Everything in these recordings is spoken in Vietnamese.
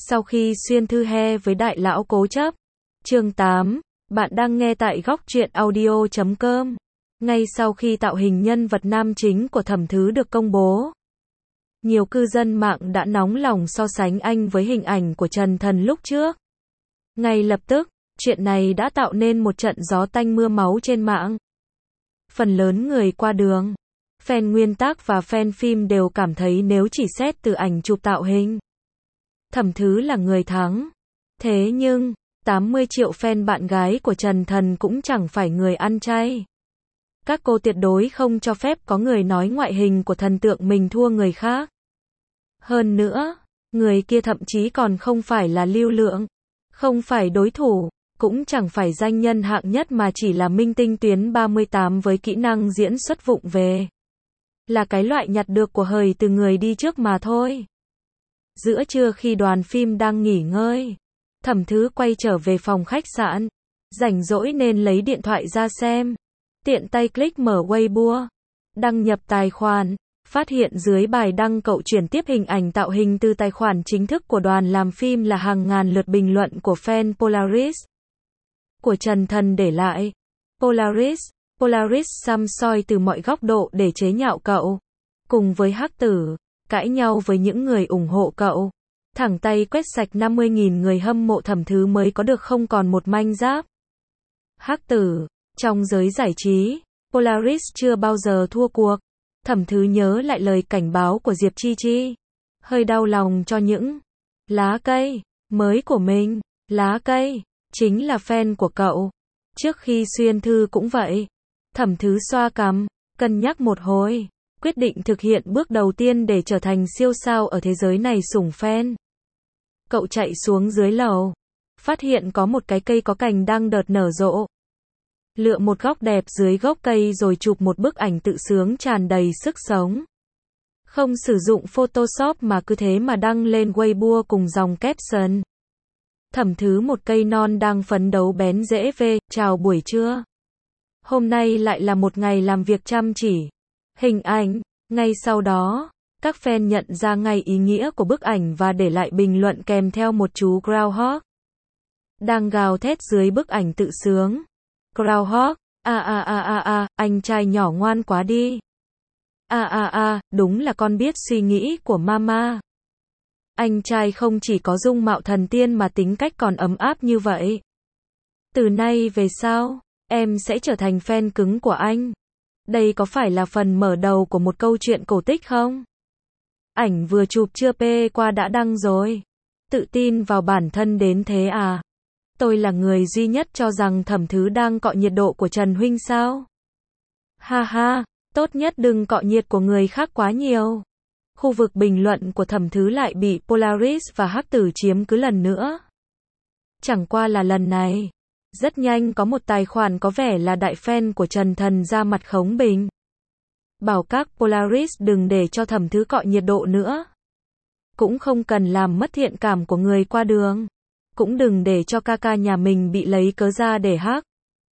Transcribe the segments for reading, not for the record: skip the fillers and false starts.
Sau khi xuyên thư he với đại lão cố chấp. Chương 8, bạn đang nghe tại góc truyện audio.com. Ngay sau khi tạo hình nhân vật nam chính của Thẩm Thứ được công bố, nhiều cư dân mạng đã nóng lòng so sánh anh với hình ảnh của Trần Thần lúc trước. Ngay lập tức, chuyện này đã tạo nên một trận gió tanh mưa máu trên mạng. Phần lớn người qua đường, fan nguyên tác và fan phim đều cảm thấy nếu chỉ xét từ ảnh chụp tạo hình, Thẩm Thứ là người thắng. Thế nhưng, 80 triệu fan bạn gái của Trần Thần cũng chẳng phải người ăn chay. Các cô tuyệt đối không cho phép có người nói ngoại hình của thần tượng mình thua người khác. Hơn nữa, người kia thậm chí còn không phải là lưu lượng, không phải đối thủ, cũng chẳng phải danh nhân hạng nhất mà chỉ là minh tinh tuyến 38 với kỹ năng diễn xuất vụng về. Là cái loại nhặt được của hời từ người đi trước mà thôi. Giữa trưa khi đoàn phim đang nghỉ ngơi, Thẩm Thứ quay trở về phòng khách sạn. Rảnh rỗi nên lấy điện thoại ra xem. Tiện tay click mở Weibo, đăng nhập tài khoản, phát hiện dưới bài đăng cậu chuyển tiếp hình ảnh tạo hình từ tài khoản chính thức của đoàn làm phim là hàng ngàn lượt bình luận của fan Polaris của Trần Thần để lại. Polaris săm soi từ mọi góc độ để chế nhạo cậu. Cùng với Hắc Tử, cãi nhau với những người ủng hộ cậu. Thẳng tay quét sạch 50.000 người hâm mộ Thẩm Thứ mới có được không còn một manh giáp. Hắc Tử, trong giới giải trí, Polaris chưa bao giờ thua cuộc. Thẩm Thứ nhớ lại lời cảnh báo của Diệp Chi Chi. Hơi đau lòng cho những lá cây mới của mình. Lá cây chính là fan của cậu. Trước khi xuyên thư cũng vậy. Thẩm Thứ xoa cằm, cân nhắc một hồi, quyết định thực hiện bước đầu tiên để trở thành siêu sao ở thế giới này sủng fan. Cậu chạy xuống dưới lầu, phát hiện có một cái cây có cành đang đợt nở rộ. Lựa một góc đẹp dưới gốc cây rồi chụp một bức ảnh tự sướng tràn đầy sức sống. Không sử dụng Photoshop mà cứ thế mà đăng lên Weibo cùng dòng caption. Thẩm Thứ một cây non đang phấn đấu bén rễ về, chào buổi trưa. Hôm nay lại là một ngày làm việc chăm chỉ. Hình ảnh, ngay sau đó, các fan nhận ra ngay ý nghĩa của bức ảnh và để lại bình luận kèm theo một chú Groundhog đang gào thét dưới bức ảnh tự sướng. Groundhog, anh trai nhỏ ngoan quá đi. Đúng là con biết suy nghĩ của mama. Anh trai không chỉ có dung mạo thần tiên mà tính cách còn ấm áp như vậy. Từ nay về sau, em sẽ trở thành fan cứng của anh. Đây có phải là phần mở đầu của một câu chuyện cổ tích không? Ảnh vừa chụp chưa qua đã đăng rồi. Tự tin vào bản thân đến thế à? Tôi là người duy nhất cho rằng Thẩm Thứ đang cọ nhiệt độ của Trần Huynh sao? Ha ha, tốt nhất đừng cọ nhiệt của người khác quá nhiều. Khu vực bình luận của Thẩm Thứ lại bị Polaris và Hắc Tử chiếm cứ lần nữa. Chẳng qua là lần này, rất nhanh có một tài khoản có vẻ là đại fan của Trần Thần ra mặt khống bình. Bảo các Polaris đừng để cho Thẩm Thứ cọ nhiệt độ nữa. Cũng không cần làm mất thiện cảm của người qua đường. Cũng đừng để cho ca nhà mình bị lấy cớ ra để hắc.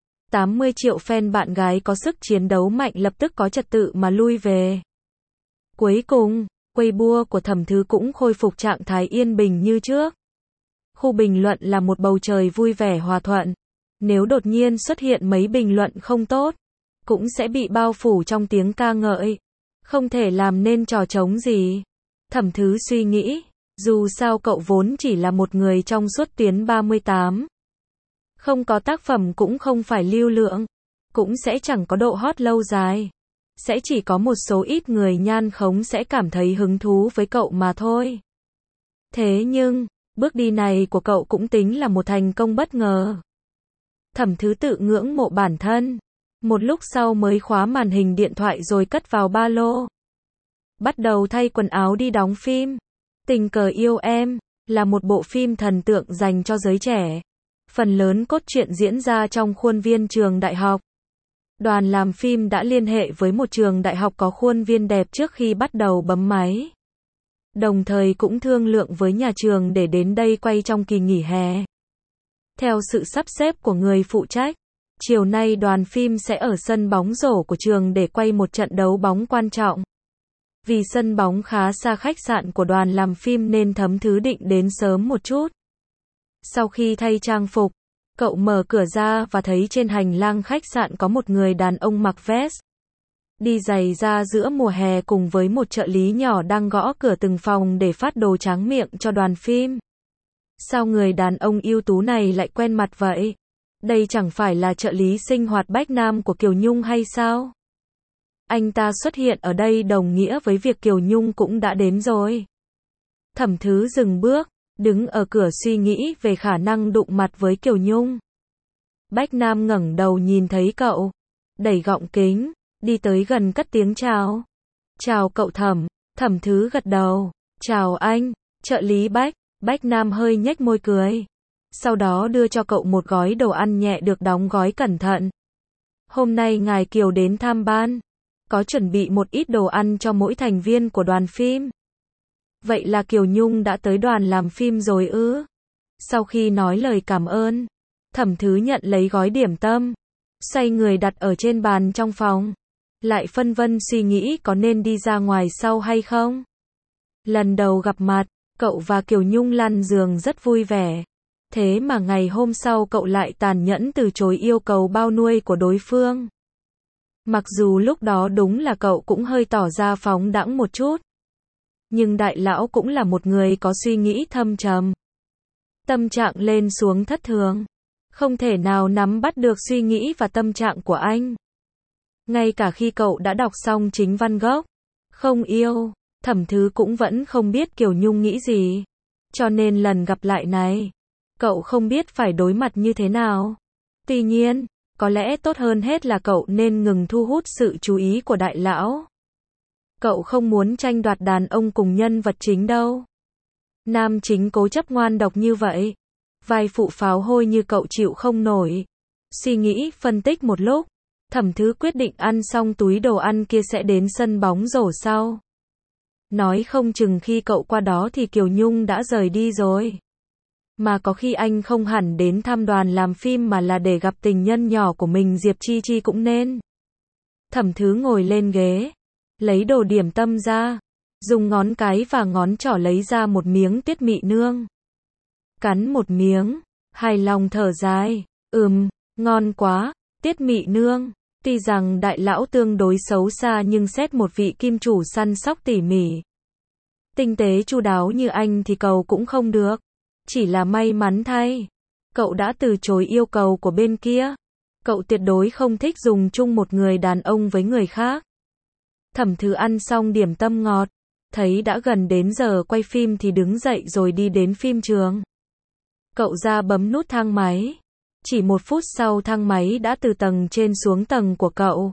80 triệu fan bạn gái có sức chiến đấu mạnh lập tức có trật tự mà lui về. Cuối cùng, Weibo của Thẩm Thứ cũng khôi phục trạng thái yên bình như trước. Khu bình luận là một bầu trời vui vẻ hòa thuận. Nếu đột nhiên xuất hiện mấy bình luận không tốt, cũng sẽ bị bao phủ trong tiếng ca ngợi. Không thể làm nên trò trống gì. Thẩm Thứ suy nghĩ, dù sao cậu vốn chỉ là một người trong suốt tuyến 38. Không có tác phẩm cũng không phải lưu lượng. Cũng sẽ chẳng có độ hot lâu dài. Sẽ chỉ có một số ít người nhan khống sẽ cảm thấy hứng thú với cậu mà thôi. Thế nhưng, bước đi này của cậu cũng tính là một thành công bất ngờ. Thẩm Thứ tự ngưỡng mộ bản thân. Một lúc sau mới khóa màn hình điện thoại rồi cất vào ba lô. Bắt đầu thay quần áo đi đóng phim. Tình cờ yêu em, là một bộ phim thần tượng dành cho giới trẻ. Phần lớn cốt truyện diễn ra trong khuôn viên trường đại học. Đoàn làm phim đã liên hệ với một trường đại học có khuôn viên đẹp trước khi bắt đầu bấm máy. Đồng thời cũng thương lượng với nhà trường để đến đây quay trong kỳ nghỉ hè. Theo sự sắp xếp của người phụ trách, chiều nay đoàn phim sẽ ở sân bóng rổ của trường để quay một trận đấu bóng quan trọng. Vì sân bóng khá xa khách sạn của đoàn làm phim nên Thẩm Thứ định đến sớm một chút. Sau khi thay trang phục, cậu mở cửa ra và thấy trên hành lang khách sạn có một người đàn ông mặc vest, đi giày ra giữa mùa hè cùng với một trợ lý nhỏ đang gõ cửa từng phòng để phát đồ tráng miệng cho đoàn phim. Sao người đàn ông ưu tú này lại quen mặt vậy? Đây chẳng phải là trợ lý sinh hoạt Bách Nam của Kiều Nhung hay sao? Anh ta xuất hiện ở đây đồng nghĩa với việc Kiều Nhung cũng đã đến rồi. Thẩm Thứ dừng bước, đứng ở cửa suy nghĩ về khả năng đụng mặt với Kiều Nhung. Bách Nam ngẩng đầu nhìn thấy cậu, đẩy gọng kính, đi tới gần cất tiếng chào. Chào cậu Thẩm. Thẩm Thứ gật đầu. Chào anh, trợ lý Bách. Bách Nam hơi nhếch môi cười. Sau đó đưa cho cậu một gói đồ ăn nhẹ được đóng gói cẩn thận. Hôm nay ngài Kiều đến tham ban, có chuẩn bị một ít đồ ăn cho mỗi thành viên của đoàn phim. Vậy là Kiều Nhung đã tới đoàn làm phim rồi ư? Sau khi nói lời cảm ơn, Thẩm Thứ nhận lấy gói điểm tâm, xoay người đặt ở trên bàn trong phòng, lại phân vân suy nghĩ có nên đi ra ngoài sau hay không. Lần đầu gặp mặt, cậu và Kiều Nhung lăn giường rất vui vẻ. Thế mà ngày hôm sau cậu lại tàn nhẫn từ chối yêu cầu bao nuôi của đối phương. Mặc dù lúc đó đúng là cậu cũng hơi tỏ ra phóng đãng một chút. Nhưng đại lão cũng là một người có suy nghĩ thâm trầm. Tâm trạng lên xuống thất thường. Không thể nào nắm bắt được suy nghĩ và tâm trạng của anh. Ngay cả khi cậu đã đọc xong chính văn gốc, không yêu, Thẩm Thứ cũng vẫn không biết Kiều Nhung nghĩ gì. Cho nên lần gặp lại này, cậu không biết phải đối mặt như thế nào. Tuy nhiên, có lẽ tốt hơn hết là cậu nên ngừng thu hút sự chú ý của đại lão. Cậu không muốn tranh đoạt đàn ông cùng nhân vật chính đâu. Nam chính cố chấp ngoan độc như vậy, vai phụ pháo hôi như cậu chịu không nổi. Suy nghĩ phân tích một lúc, Thẩm Thứ quyết định ăn xong túi đồ ăn kia sẽ đến sân bóng rổ sau. Nói không chừng khi cậu qua đó thì Kiều Nhung đã rời đi rồi. Mà có khi anh không hẳn đến thăm đoàn làm phim mà là để gặp tình nhân nhỏ của mình Diệp Chi Chi cũng nên. Thẩm Thứ ngồi lên ghế, lấy đồ điểm tâm ra, dùng ngón cái và ngón trỏ lấy ra một miếng tiết mị nương. Cắn một miếng, hài lòng thở dài, ngon quá, tiết mị nương. Tuy rằng đại lão tương đối xấu xa nhưng xét một vị kim chủ săn sóc tỉ mỉ, tinh tế chu đáo như anh thì cầu cũng không được. Chỉ là may mắn thay, cậu đã từ chối yêu cầu của bên kia. Cậu tuyệt đối không thích dùng chung một người đàn ông với người khác. Thẩm Thứ ăn xong điểm tâm ngọt, thấy đã gần đến giờ quay phim thì đứng dậy rồi đi đến phim trường. Cậu ra bấm nút thang máy. Chỉ 1 phút sau thang máy đã từ tầng trên xuống tầng của cậu.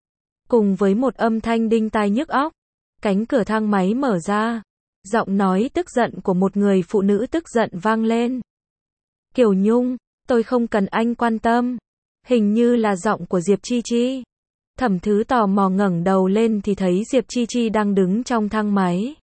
Cùng với một âm thanh đinh tai nhức óc, cánh cửa thang máy mở ra. Giọng nói tức giận của một người phụ nữ tức giận vang lên. Kiều Nhung, tôi không cần anh quan tâm. Hình như là giọng của Diệp Chi Chi. Thẩm Thứ tò mò ngẩng đầu lên thì thấy Diệp Chi Chi đang đứng trong thang máy.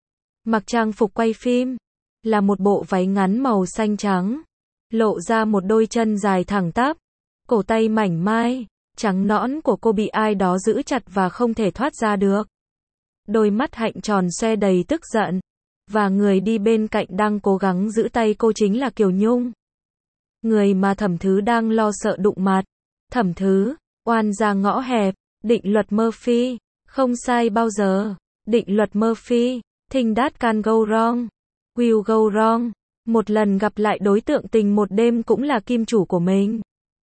Mặc trang phục quay phim, là một bộ váy ngắn màu xanh trắng, lộ ra một đôi chân dài thẳng tắp, cổ tay mảnh mai, trắng nõn của cô bị ai đó giữ chặt và không thể thoát ra được. Đôi mắt hạnh tròn xoe đầy tức giận, và người đi bên cạnh đang cố gắng giữ tay cô chính là Kiều Nhung. Người mà Thẩm Thứ đang lo sợ đụng mặt. Thẩm Thứ, oan ra ngõ hẹp, định luật Murphy, không sai bao giờ. Định luật Murphy, thing that can go wrong, will go wrong. Một lần gặp lại đối tượng tình một đêm cũng là kim chủ của mình.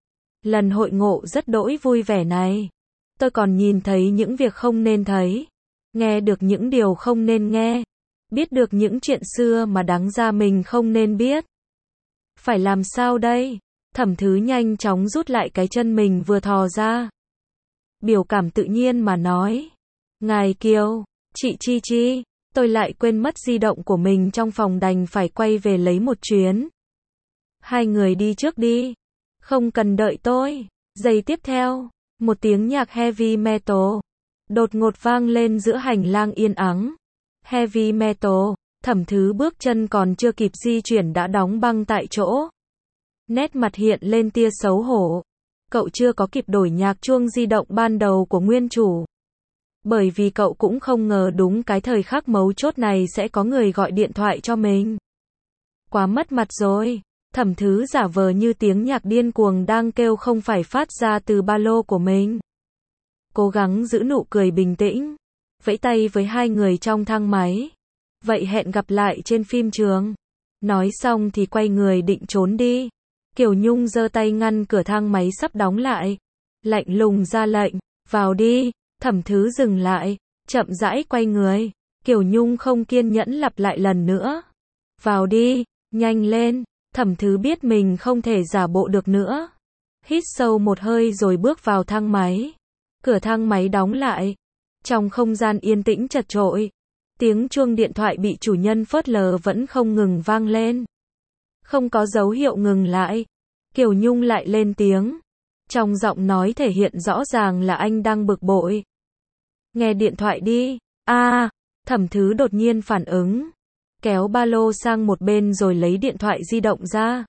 Lần hội ngộ rất đỗi vui vẻ này, tôi còn nhìn thấy những việc không nên thấy, nghe được những điều không nên nghe, biết được những chuyện xưa mà đáng ra mình không nên biết. Phải làm sao đây? Thẩm Thứ nhanh chóng rút lại cái chân mình vừa thò ra. Biểu cảm tự nhiên mà nói. Ngài Kiều, chị Chi Chi, tôi lại quên mất di động của mình trong phòng đành phải quay về lấy một chuyến. Hai người đi trước đi. Không cần đợi tôi. Giây tiếp theo, một tiếng nhạc heavy metal đột ngột vang lên giữa hành lang yên ắng. Heavy metal, Thẩm Thứ bước chân còn chưa kịp di chuyển đã đóng băng tại chỗ. Nét mặt hiện lên tia xấu hổ. Cậu chưa có kịp đổi nhạc chuông di động ban đầu của nguyên chủ. Bởi vì cậu cũng không ngờ đúng cái thời khắc mấu chốt này sẽ có người gọi điện thoại cho mình. Quá mất mặt rồi. Thẩm Thứ giả vờ như tiếng nhạc điên cuồng đang kêu không phải phát ra từ ba lô của mình. Cố gắng giữ nụ cười bình tĩnh. Vẫy tay với hai người trong thang máy. Vậy hẹn gặp lại trên phim trường. Nói xong thì quay người định trốn đi. Kiều Nhung giơ tay ngăn cửa thang máy sắp đóng lại. Lạnh lùng ra lệnh. Vào đi. Thẩm Thứ dừng lại. Chậm rãi quay người. Kiều Nhung không kiên nhẫn lặp lại lần nữa. Vào đi. Nhanh lên. Thẩm Thứ biết mình không thể giả bộ được nữa. Hít sâu một hơi rồi bước vào thang máy. Cửa thang máy đóng lại. Trong không gian yên tĩnh chật chội. Tiếng chuông điện thoại bị chủ nhân phớt lờ vẫn không ngừng vang lên. Không có dấu hiệu ngừng lại. Kiều Nhung lại lên tiếng. Trong giọng nói thể hiện rõ ràng là anh đang bực bội. Nghe điện thoại đi. Thẩm Thứ đột nhiên phản ứng. Kéo ba lô sang một bên rồi lấy điện thoại di động ra.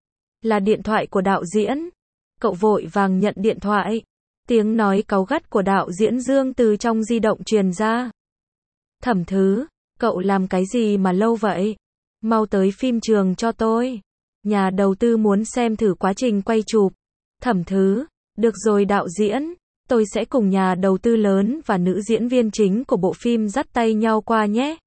Là điện thoại của đạo diễn. Cậu vội vàng nhận điện thoại. Tiếng nói cáu gắt của đạo diễn Dương từ trong di động truyền ra. Thẩm Thứ, cậu làm cái gì mà lâu vậy? Mau tới phim trường cho tôi. Nhà đầu tư muốn xem thử quá trình quay chụp. Thẩm Thứ, được rồi đạo diễn, tôi sẽ cùng nhà đầu tư lớn và nữ diễn viên chính của bộ phim dắt tay nhau qua nhé.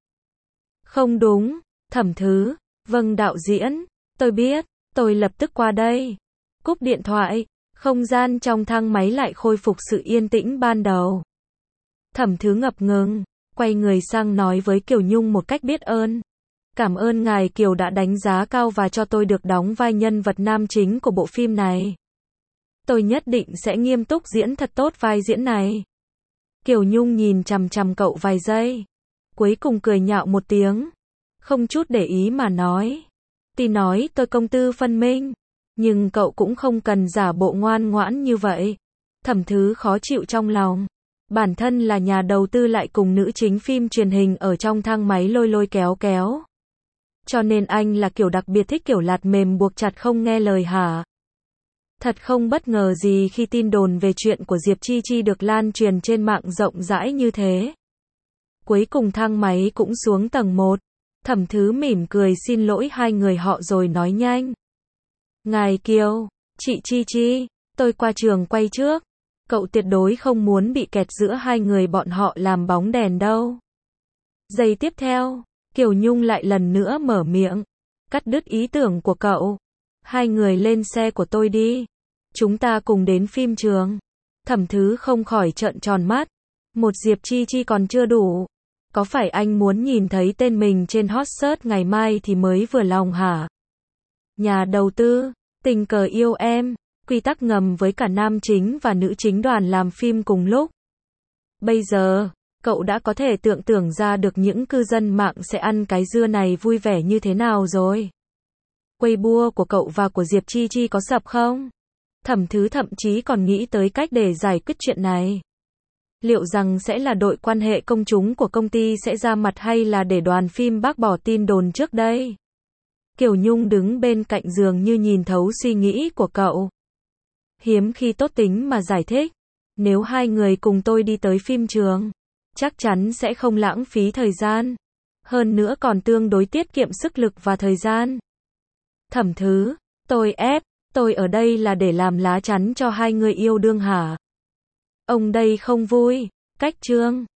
Không đúng, Thẩm Thứ, vâng đạo diễn, tôi biết, tôi lập tức qua đây. Cúp điện thoại, không gian trong thang máy lại khôi phục sự yên tĩnh ban đầu. Thẩm Thứ ngập ngừng, quay người sang nói với Kiều Nhung một cách biết ơn. Cảm ơn ngài Kiều đã đánh giá cao và cho tôi được đóng vai nhân vật nam chính của bộ phim này. Tôi nhất định sẽ nghiêm túc diễn thật tốt vai diễn này. Kiều Nhung nhìn chằm chằm cậu vài giây. Cuối cùng cười nhạo một tiếng. Không chút để ý mà nói. Tuy nói tôi công tư phân minh. Nhưng cậu cũng không cần giả bộ ngoan ngoãn như vậy. Thẩm Thứ khó chịu trong lòng. Bản thân là nhà đầu tư lại cùng nữ chính phim truyền hình ở trong thang máy lôi lôi kéo kéo. Cho nên anh là kiểu đặc biệt thích kiểu lạt mềm buộc chặt không nghe lời hả? Thật không bất ngờ gì khi tin đồn về chuyện của Diệp Chi Chi được lan truyền trên mạng rộng rãi như thế. Cuối cùng thang máy cũng xuống tầng 1. Thẩm Thứ mỉm cười xin lỗi hai người họ rồi nói nhanh. Ngài Kiều, chị Chi Chi, tôi qua trường quay trước. Cậu tuyệt đối không muốn bị kẹt giữa hai người bọn họ làm bóng đèn đâu. Giây tiếp theo, Kiều Nhung lại lần nữa mở miệng. Cắt đứt ý tưởng của cậu. Hai người lên xe của tôi đi. Chúng ta cùng đến phim trường. Thẩm Thứ không khỏi trợn tròn mắt. Một Diệp Chi Chi còn chưa đủ. Có phải anh muốn nhìn thấy tên mình trên hot search ngày mai thì mới vừa lòng hả? Nhà đầu tư, tình cờ yêu em, quy tắc ngầm với cả nam chính và nữ chính đoàn làm phim cùng lúc. Bây giờ, cậu đã có thể tưởng tượng ra được những cư dân mạng sẽ ăn cái dưa này vui vẻ như thế nào rồi. Weibo của cậu và của Diệp Chi Chi có sập không? Thẩm Thứ thậm chí còn nghĩ tới cách để giải quyết chuyện này. Liệu rằng sẽ là đội quan hệ công chúng của công ty sẽ ra mặt hay là để đoàn phim bác bỏ tin đồn trước đây? Kiều Nhung đứng bên cạnh giường như nhìn thấu suy nghĩ của cậu. Hiếm khi tốt tính mà giải thích. Nếu hai người cùng tôi đi tới phim trường, chắc chắn sẽ không lãng phí thời gian. Hơn nữa còn tương đối tiết kiệm sức lực và thời gian. Thẩm Thứ, tôi ở đây là để làm lá chắn cho hai người yêu đương hả? Ông đây không vui. Cách chương